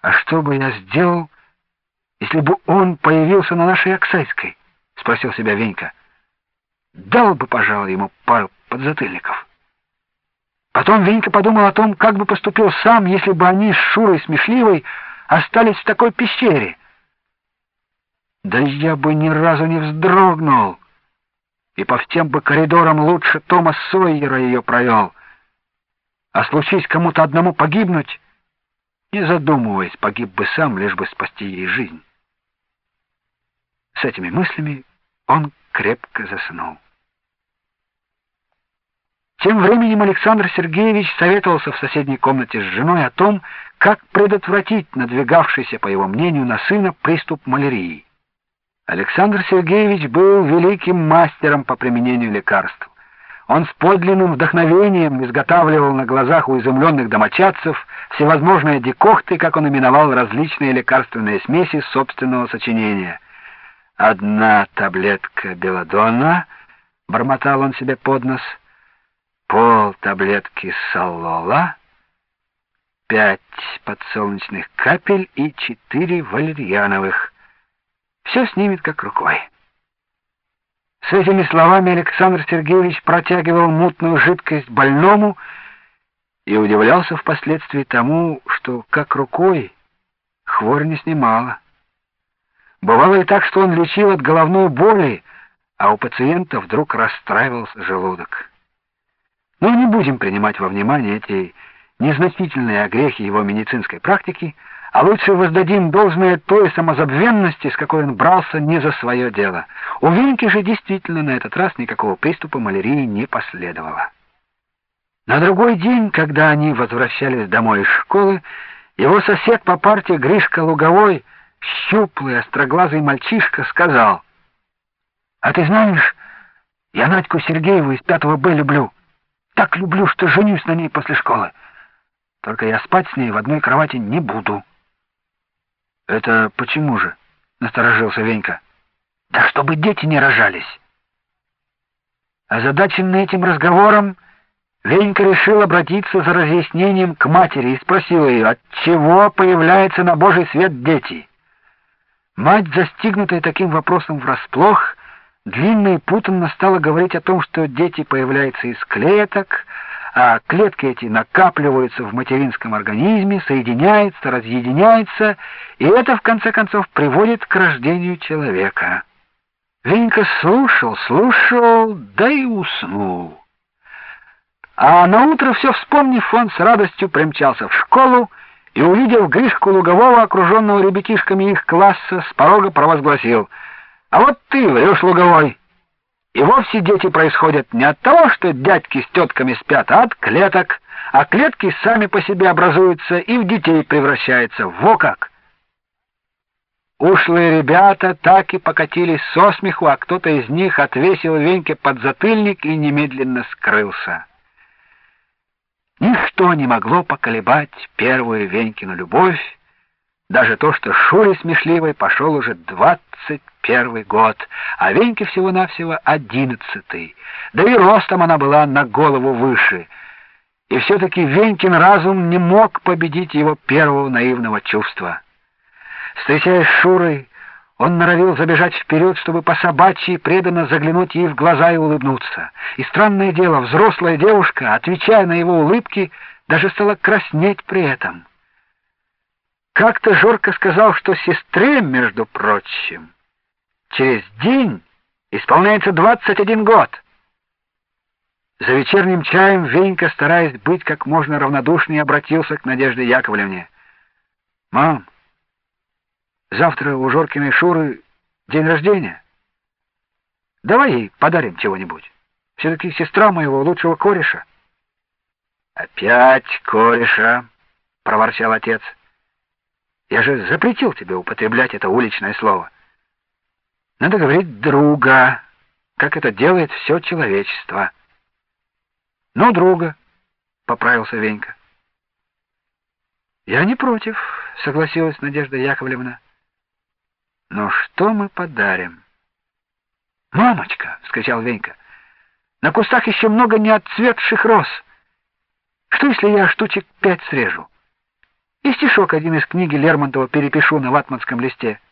«А что бы я сделал, если бы он появился на нашей Аксайской?» — спросил себя Венька. «Дал бы, пожалуй, ему пару подзатыльников». Потом Венька подумал о том, как бы поступил сам, если бы они с Шурой Смешливой остались в такой пещере. «Да я бы ни разу не вздрогнул, и по всем бы коридорам лучше Тома Сойера ее провел. А случись кому-то одному погибнуть, не задумываясь, погиб бы сам, лишь бы спасти ей жизнь». С этими мыслями он крепко заснул. Тем временем Александр Сергеевич советовался в соседней комнате с женой о том, как предотвратить надвигавшийся, по его мнению, на сына приступ малярии. Александр Сергеевич был великим мастером по применению лекарств. Он с подлинным вдохновением изготавливал на глазах у изумленных домочадцев всевозможные декохты, как он именовал различные лекарственные смеси собственного сочинения. «Одна таблетка белладонна», — бормотал он себе под нос, «пол таблетки салола, 5 подсолнечных капель и 4 валерьяновых. Все снимет как рукой». С этими словами Александр Сергеевич протягивал мутную жидкость больному и удивлялся впоследствии тому, что как рукой хворь не снимала. Бывало и так, что он лечил от головной боли, а у пациента вдруг расстраивался желудок. Но не будем принимать во внимание эти незначительные огрехи его медицинской практики, а лучше воздадим должное той самозабвенности, с какой он брался не за свое дело. У Веньки же действительно на этот раз никакого приступа малярии не последовало. На другой день, когда они возвращались домой из школы, его сосед по парте Гришка Луговой, щуплый, остроглазый мальчишка, сказал: «А ты знаешь, я Надьку Сергееву из 5 Б люблю. Так люблю, что женюсь на ней после школы. Только я спать с ней в одной кровати не буду». «Это почему же?» — насторожился Венька. «Да чтобы дети не рожались». Озадаченный этим разговором, Венька решил обратиться за разъяснением к матери и спросил ее, отчего появляются на Божий свет дети. Мать, застигнутая таким вопросом врасплох, длинно и путанно стала говорить о том, что дети появляются из клеток, а клетки эти накапливаются в материнском организме, соединяются, разъединяются, и это, в конце концов, приводит к рождению человека. Венька слушал, да и уснул. А наутро, все вспомнив, он с радостью примчался в школу и, увидев Гришку Лугового, окруженного ребятишками их класса, с порога провозгласил: «А вот ты врешь, Луговой! И вовсе дети происходят не от того, что дядьки с тетками спят, а от клеток, а клетки сами по себе образуются и в детей превращаются. Во как!» Ушлые ребята так и покатились со смеху, а кто-то из них отвесил Веньке подзатыльник и немедленно скрылся. Ничто не могло поколебать первую Венькину любовь, даже то, что Шуре Смешливой пошел уже 21 год, а Веньке всего-навсего 11-й, да и ростом она была на голову выше. И все-таки Венькин разум не мог победить его первого наивного чувства. Встречаясь с Шурой, он норовил забежать вперед, чтобы по-собачьи преданно заглянуть ей в глаза и улыбнуться. И странное дело, взрослая девушка, отвечая на его улыбки, даже стала краснеть при этом. Как-то Жорко сказал, что сестре, между прочим, через день исполняется 21 год. За вечерним чаем Венька, стараясь быть как можно равнодушнее, обратился к Надежде Яковлевне. «Мам, завтра у Жоркиной Шуры день рождения. Давай ей подарим чего-нибудь. Все-таки сестра моего лучшего кореша». «Опять кореша», — проворчал отец. «Я же запретил тебе употреблять это уличное слово. Надо говорить «друга», как это делает все человечество». «Ну, друга», — поправился Венька. «Я не против», — согласилась Надежда Яковлевна. «Но что мы подарим?» «Мамочка!» — вскричал Венька. «На кустах еще много не отцветших роз. Что, если я штучек 5 срежу? И стишок один из книги Лермонтова перепишу на ватманском листе.